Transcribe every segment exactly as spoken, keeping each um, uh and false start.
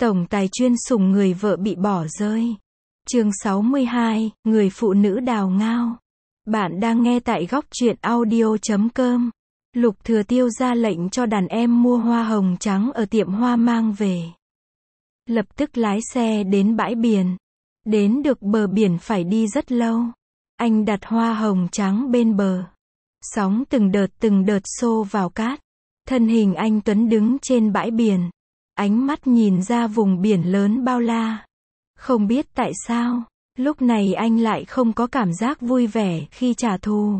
Tổng tài chuyên sủng người vợ bị bỏ rơi. Chương sáu mươi hai, người phụ nữ đào ngao. Bạn đang nghe tại góc truyện audio chấm com. Lục Thừa Tiêu ra lệnh cho đàn em mua hoa hồng trắng ở tiệm hoa mang về. Lập tức lái xe đến bãi biển. Đến được bờ biển phải đi rất lâu. Anh đặt hoa hồng trắng bên bờ. Sóng từng đợt từng đợt xô vào cát. Thân hình anh Tuấn đứng trên bãi biển. Ánh mắt nhìn ra vùng biển lớn bao la. Không biết tại sao, lúc này anh lại không có cảm giác vui vẻ khi trả thù.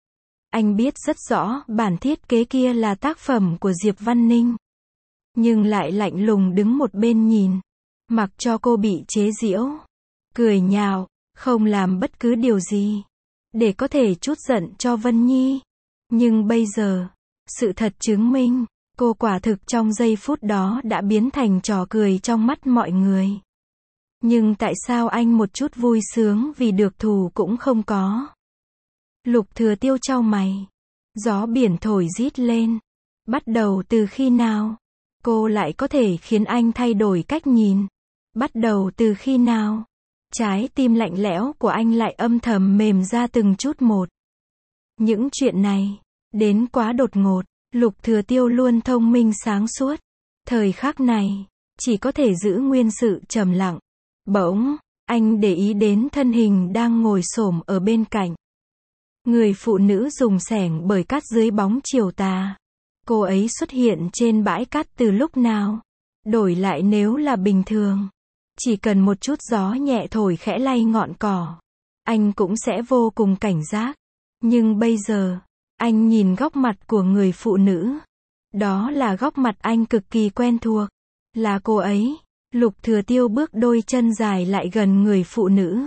Anh biết rất rõ bản thiết kế kia là tác phẩm của Diệp Văn Ninh. Nhưng lại lạnh lùng đứng một bên nhìn. Mặc cho cô bị chế giễu. Cười nhạo, không làm bất cứ điều gì. Để có thể trút giận cho Vân Nhi. Nhưng bây giờ, sự thật chứng minh, cô quả thực trong giây phút đó đã biến thành trò cười trong mắt mọi người. Nhưng tại sao anh một chút vui sướng vì được thù cũng không có? Lục Thừa Tiêu chau mày. Gió biển thổi rít lên. Bắt đầu từ khi nào? Cô lại có thể khiến anh thay đổi cách nhìn? Bắt đầu từ khi nào? Trái tim lạnh lẽo của anh lại âm thầm mềm ra từng chút một. Những chuyện này, đến quá đột ngột. Lục Thừa Tiêu luôn thông minh sáng suốt. Thời khắc này, chỉ có thể giữ nguyên sự trầm lặng. Bỗng, anh để ý đến thân hình đang ngồi xổm ở bên cạnh. Người phụ nữ dùng xẻng bới cát dưới bóng chiều tà. Cô ấy xuất hiện trên bãi cát từ lúc nào? Đổi lại nếu là bình thường, chỉ cần một chút gió nhẹ thổi khẽ lay ngọn cỏ, anh cũng sẽ vô cùng cảnh giác. Nhưng bây giờ, anh nhìn góc mặt của người phụ nữ. Đó là góc mặt anh cực kỳ quen thuộc. Là cô ấy. Lục Thừa Tiêu bước đôi chân dài lại gần người phụ nữ.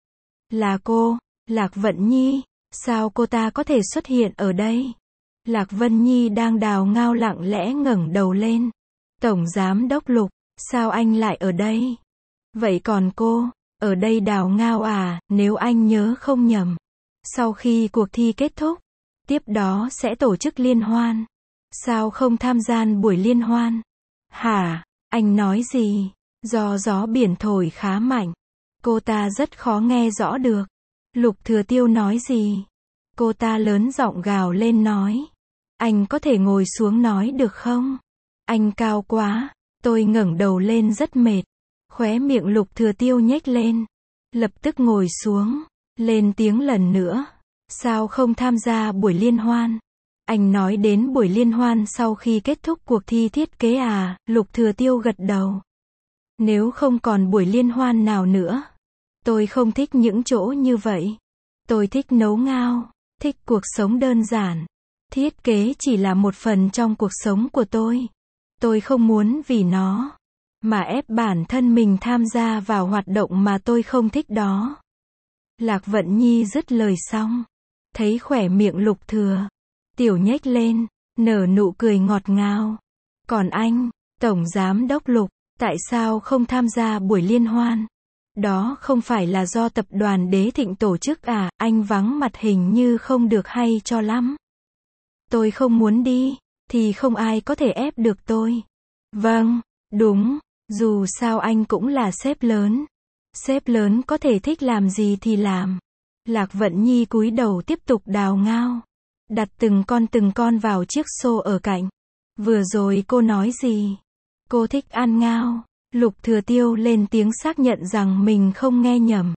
Là cô, Lạc Vận Nhi. Sao cô ta có thể xuất hiện ở đây? Lạc Vân Nhi đang đào ngao lặng lẽ ngẩng đầu lên. Tổng giám đốc Lục, sao anh lại ở đây? Vậy còn cô, ở đây đào ngao à? Nếu anh nhớ không nhầm, sau khi cuộc thi kết thúc, tiếp đó sẽ tổ chức liên hoan. Sao không tham gia buổi liên hoan? Hả? Anh nói gì? Do gió biển thổi khá mạnh. Cô ta rất khó nghe rõ được. Lục Thừa Tiêu nói gì? Cô ta lớn giọng gào lên nói. Anh có thể ngồi xuống nói được không? Anh cao quá. Tôi ngẩng đầu lên rất mệt. Khóe miệng Lục Thừa Tiêu nhếch lên. Lập tức ngồi xuống. Lên tiếng lần nữa. Sao không tham gia buổi liên hoan? Anh nói đến buổi liên hoan sau khi kết thúc cuộc thi thiết kế à? Lục Thừa Tiêu gật đầu. Nếu không còn buổi liên hoan nào nữa. Tôi không thích những chỗ như vậy. Tôi thích nấu ngao. Thích cuộc sống đơn giản. Thiết kế chỉ là một phần trong cuộc sống của tôi. Tôi không muốn vì nó mà ép bản thân mình tham gia vào hoạt động mà tôi không thích đó. Lạc Vận Nhi dứt lời xong. Thấy khỏe miệng Lục Thừa Tiểu nhếch lên, nở nụ cười ngọt ngào. Còn anh, Tổng Giám đốc Lục, tại sao không tham gia buổi liên hoan? Đó không phải là do tập đoàn Đế Thịnh tổ chức à? Anh vắng mặt hình như không được hay cho lắm. Tôi không muốn đi, thì không ai có thể ép được tôi. Vâng, đúng, dù sao anh cũng là sếp lớn. Sếp lớn có thể thích làm gì thì làm. Lạc Vận Nhi cúi đầu tiếp tục đào ngao. Đặt từng con từng con vào chiếc xô ở cạnh. Vừa rồi cô nói gì? Cô thích ăn ngao. Lục Thừa Tiêu lên tiếng xác nhận rằng mình không nghe nhầm.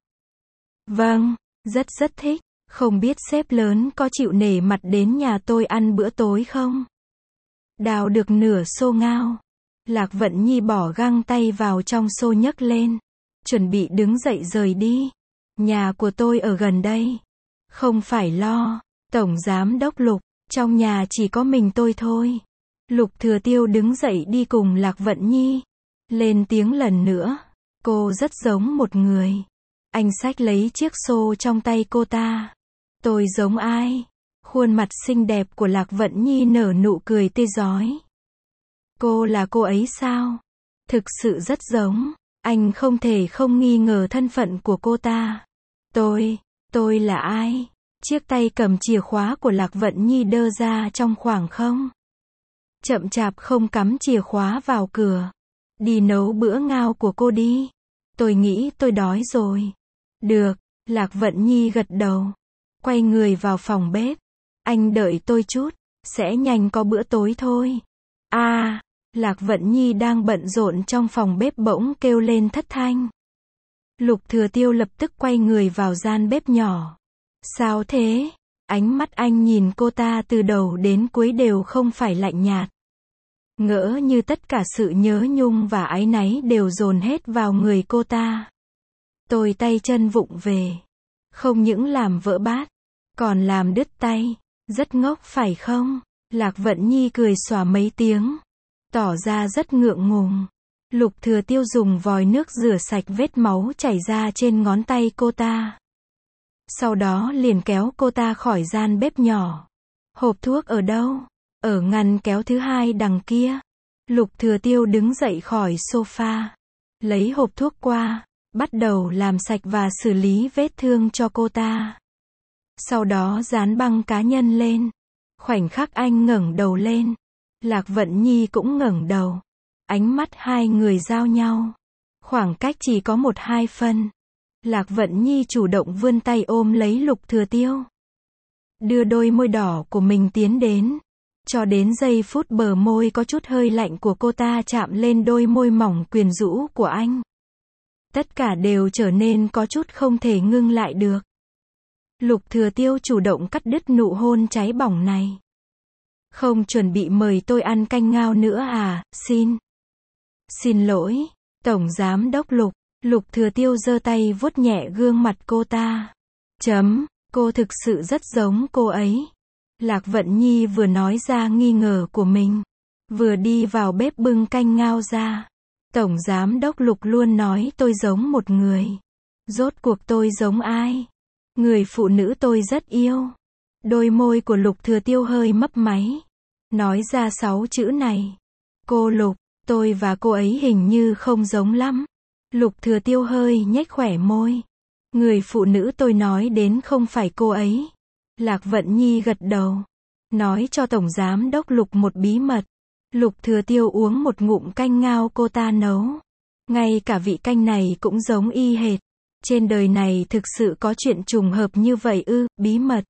Vâng, rất rất thích. Không biết sếp lớn có chịu nể mặt đến nhà tôi ăn bữa tối không? Đào được nửa xô ngao. Lạc Vận Nhi bỏ găng tay vào trong xô nhấc lên. Chuẩn bị đứng dậy rời đi. Nhà của tôi ở gần đây. Không phải lo. Tổng Giám đốc Lục, trong nhà chỉ có mình tôi thôi. Lục Thừa Tiêu đứng dậy đi cùng Lạc Vận Nhi. Lên tiếng lần nữa. Cô rất giống một người. Anh xách lấy chiếc xô trong tay cô ta. Tôi giống ai? Khuôn mặt xinh đẹp của Lạc Vận Nhi nở nụ cười tươi rói. Cô là cô ấy sao? Thực sự rất giống. Anh không thể không nghi ngờ thân phận của cô ta. Tôi, tôi là ai? Chiếc tay cầm chìa khóa của Lạc Vận Nhi đơ ra trong khoảng không. Chậm chạp không cắm chìa khóa vào cửa. Đi nấu bữa ngao của cô đi. Tôi nghĩ tôi đói rồi. Được, Lạc Vận Nhi gật đầu. Quay người vào phòng bếp. Anh đợi tôi chút, sẽ nhanh có bữa tối thôi. À, Lạc Vận Nhi đang bận rộn trong phòng bếp bỗng kêu lên thất thanh. Lục Thừa Tiêu lập tức quay người vào gian bếp nhỏ. Sao thế? Ánh mắt anh nhìn cô ta từ đầu đến cuối đều không phải lạnh nhạt. Ngỡ như tất cả sự nhớ nhung và áy náy đều dồn hết vào người cô ta. Tôi tay chân vụng về. Không những làm vỡ bát, còn làm đứt tay. Rất ngốc phải không? Lạc Vận Nhi cười xòa mấy tiếng. Tỏ ra rất ngượng ngùng. Lục Thừa Tiêu dùng vòi nước rửa sạch vết máu chảy ra trên ngón tay cô ta. Sau đó liền kéo cô ta khỏi gian bếp nhỏ. Hộp thuốc ở đâu? Ở ngăn kéo thứ hai đằng kia. Lục Thừa Tiêu đứng dậy khỏi sofa. Lấy hộp thuốc qua. Bắt đầu làm sạch và xử lý vết thương cho cô ta. Sau đó dán băng cá nhân lên. Khoảnh khắc anh ngẩng đầu lên. Lạc Vận Nhi cũng ngẩng đầu. Ánh mắt hai người giao nhau. Khoảng cách chỉ có một hai phân. Lạc Vận Nhi chủ động vươn tay ôm lấy Lục Thừa Tiêu. Đưa đôi môi đỏ của mình tiến đến. Cho đến giây phút bờ môi có chút hơi lạnh của cô ta chạm lên đôi môi mỏng quyến rũ của anh. Tất cả đều trở nên có chút không thể ngưng lại được. Lục Thừa Tiêu chủ động cắt đứt nụ hôn cháy bỏng này. Không chuẩn bị mời tôi ăn canh ngao nữa à, xin. Xin lỗi, Tổng Giám Đốc Lục. Lục Thừa Tiêu giơ tay vuốt nhẹ gương mặt cô ta. Chấm, cô thực sự rất giống cô ấy. Lạc Vận Nhi vừa nói ra nghi ngờ của mình. Vừa đi vào bếp bưng canh ngao ra. Tổng Giám Đốc Lục luôn nói tôi giống một người. Rốt cuộc tôi giống ai? Người phụ nữ tôi rất yêu. Đôi môi của Lục Thừa Tiêu hơi mấp máy. Nói ra sáu chữ này. Cô Lục, tôi và cô ấy hình như không giống lắm. Lục Thừa Tiêu hơi nhếch khỏe môi. Người phụ nữ tôi nói đến không phải cô ấy. Lạc Vận Nhi gật đầu. Nói cho Tổng Giám Đốc Lục một bí mật. Lục Thừa Tiêu uống một ngụm canh ngao cô ta nấu. Ngay cả vị canh này cũng giống y hệt. Trên đời này thực sự có chuyện trùng hợp như vậy ư, bí mật.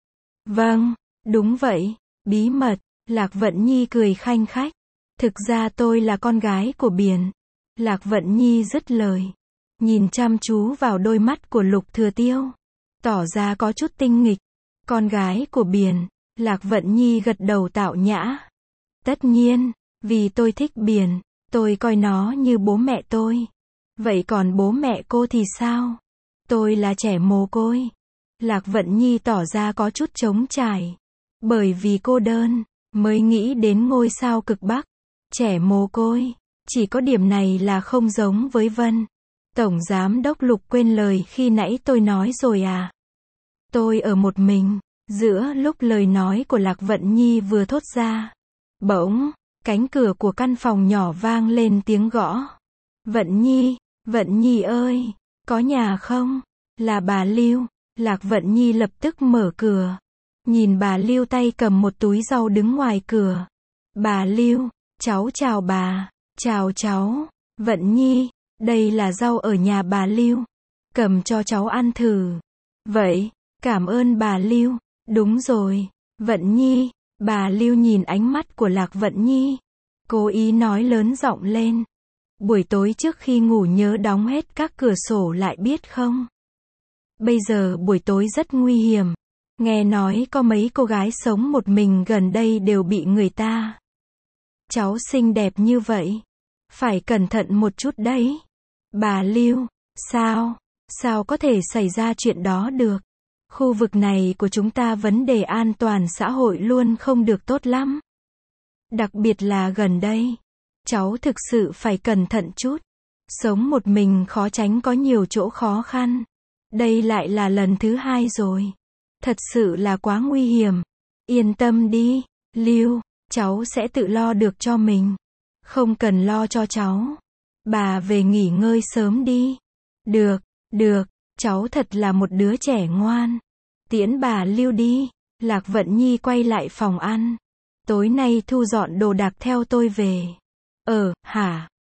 Vâng, đúng vậy, bí mật. Lạc Vận Nhi cười khanh khách. Thực ra tôi là con gái của biển. Lạc Vận Nhi dứt lời. Nhìn chăm chú vào đôi mắt của Lục Thừa Tiêu. Tỏ ra có chút tinh nghịch. Con gái của biển. Lạc Vận Nhi gật đầu tạo nhã. Tất nhiên, vì tôi thích biển. Tôi coi nó như bố mẹ tôi. Vậy còn bố mẹ cô thì sao? Tôi là trẻ mồ côi. Lạc Vận Nhi tỏ ra có chút trống trải. Bởi vì cô đơn, mới nghĩ đến ngôi sao cực Bắc. Trẻ mồ côi. Chỉ có điểm này là không giống với Vân. Tổng Giám Đốc Lục quên lời khi nãy tôi nói rồi à? Tôi ở một mình. Giữa lúc lời nói của Lạc Vận Nhi vừa thốt ra. Bỗng, cánh cửa của căn phòng nhỏ vang lên tiếng gõ. Vận Nhi, Vận Nhi ơi, có nhà không? Là bà Lưu. Lạc Vận Nhi lập tức mở cửa. Nhìn bà Lưu tay cầm một túi rau đứng ngoài cửa. Bà Lưu, cháu chào bà. Chào cháu. Vận Nhi, đây là rau ở nhà bà Lưu. Cầm cho cháu ăn thử. Vậy, cảm ơn bà Lưu. Đúng rồi. Vận Nhi, bà Lưu nhìn ánh mắt của Lạc Vận Nhi. Cố ý nói lớn giọng lên. Buổi tối trước khi ngủ nhớ đóng hết các cửa sổ lại biết không? Bây giờ buổi tối rất nguy hiểm. Nghe nói có mấy cô gái sống một mình gần đây đều bị người ta. Cháu xinh đẹp như vậy. Phải cẩn thận một chút đấy. Bà Lưu, sao? Sao có thể xảy ra chuyện đó được? Khu vực này của chúng ta vấn đề an toàn xã hội luôn không được tốt lắm. Đặc biệt là gần đây. Cháu thực sự phải cẩn thận chút. Sống một mình khó tránh có nhiều chỗ khó khăn. Đây lại là lần thứ hai rồi. Thật sự là quá nguy hiểm. Yên tâm đi, Lưu, cháu sẽ tự lo được cho mình. Không cần lo cho cháu. Bà về nghỉ ngơi sớm đi. Được, được, cháu thật là một đứa trẻ ngoan. Tiễn bà Lưu đi. Lạc Vận Nhi quay lại phòng ăn. Tối nay thu dọn đồ đạc theo tôi về. Ờ, hả?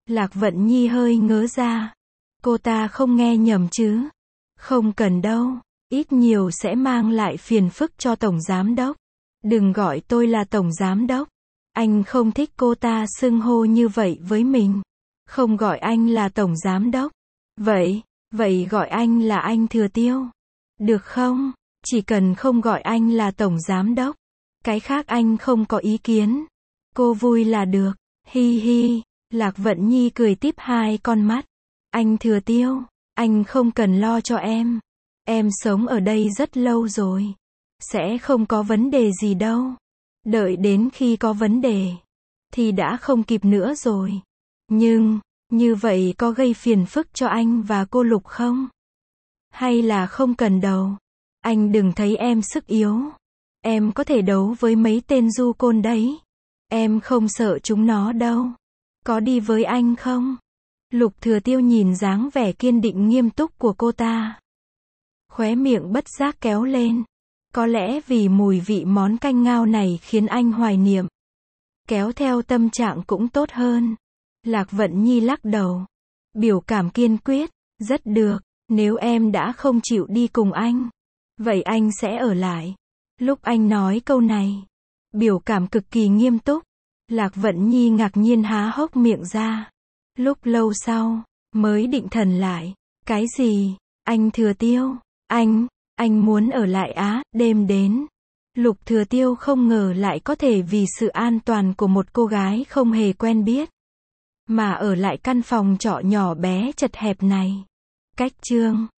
Lạc Vận Nhi hơi ngớ ra. Cô ta không nghe nhầm chứ? Không cần đâu. Ít nhiều sẽ mang lại phiền phức cho Tổng Giám Đốc. Đừng gọi tôi là Tổng Giám Đốc. Anh không thích cô ta xưng hô như vậy với mình. Không gọi anh là Tổng Giám Đốc. Vậy, vậy gọi anh là anh Thừa Tiêu. Được không? Chỉ cần không gọi anh là Tổng Giám Đốc. Cái khác anh không có ý kiến. Cô vui là được. Hi hi. Lạc Vận Nhi cười tiếp hai con mắt. Anh Thừa Tiêu, anh không cần lo cho em. Em sống ở đây rất lâu rồi. Sẽ không có vấn đề gì đâu. Đợi đến khi có vấn đề, thì đã không kịp nữa rồi. Nhưng, như vậy có gây phiền phức cho anh và cô Lục không? Hay là không cần đâu? Anh đừng thấy em sức yếu. Em có thể đấu với mấy tên du côn đấy. Em không sợ chúng nó đâu. Có đi với anh không? Lục Thừa Tiêu nhìn dáng vẻ kiên định nghiêm túc của cô ta. Khóe miệng bất giác kéo lên. Có lẽ vì mùi vị món canh ngao này khiến anh hoài niệm. Kéo theo tâm trạng cũng tốt hơn. Lạc Vận Nhi lắc đầu. Biểu cảm kiên quyết. Rất được. Nếu em đã không chịu đi cùng anh, vậy anh sẽ ở lại. Lúc anh nói câu này, biểu cảm cực kỳ nghiêm túc. Lạc Vận Nhi ngạc nhiên há hốc miệng ra. Lúc lâu sau, mới định thần lại. Cái gì? Anh Thừa Tiêu? Anh, anh muốn ở lại á? Đêm đến, Lục Thừa Tiêu không ngờ lại có thể vì sự an toàn của một cô gái không hề quen biết, mà ở lại căn phòng trọ nhỏ bé chật hẹp này. Cách chương